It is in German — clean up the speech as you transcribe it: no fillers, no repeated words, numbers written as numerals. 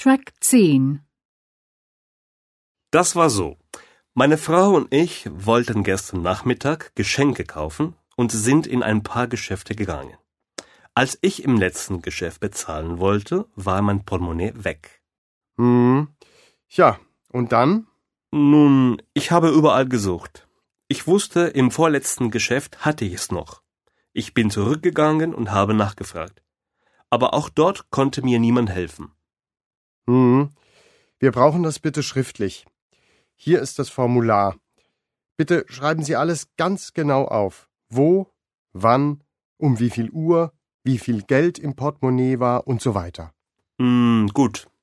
Track 10. Das war so. Meine Frau und ich wollten gestern Nachmittag Geschenke kaufen und sind in ein paar Geschäfte gegangen. Als ich im letzten Geschäft bezahlen wollte, war mein Portemonnaie weg. Ja, und dann? Nun, ich habe überall gesucht. Ich wusste, im vorletzten Geschäft hatte ich es noch. Ich bin zurückgegangen und habe nachgefragt. Aber auch dort konnte mir niemand helfen. Wir brauchen das bitte schriftlich. Hier ist das Formular. Bitte schreiben Sie alles ganz genau auf. Wo, wann, um wie viel Uhr, wie viel Geld im Portemonnaie war und so weiter. Gut.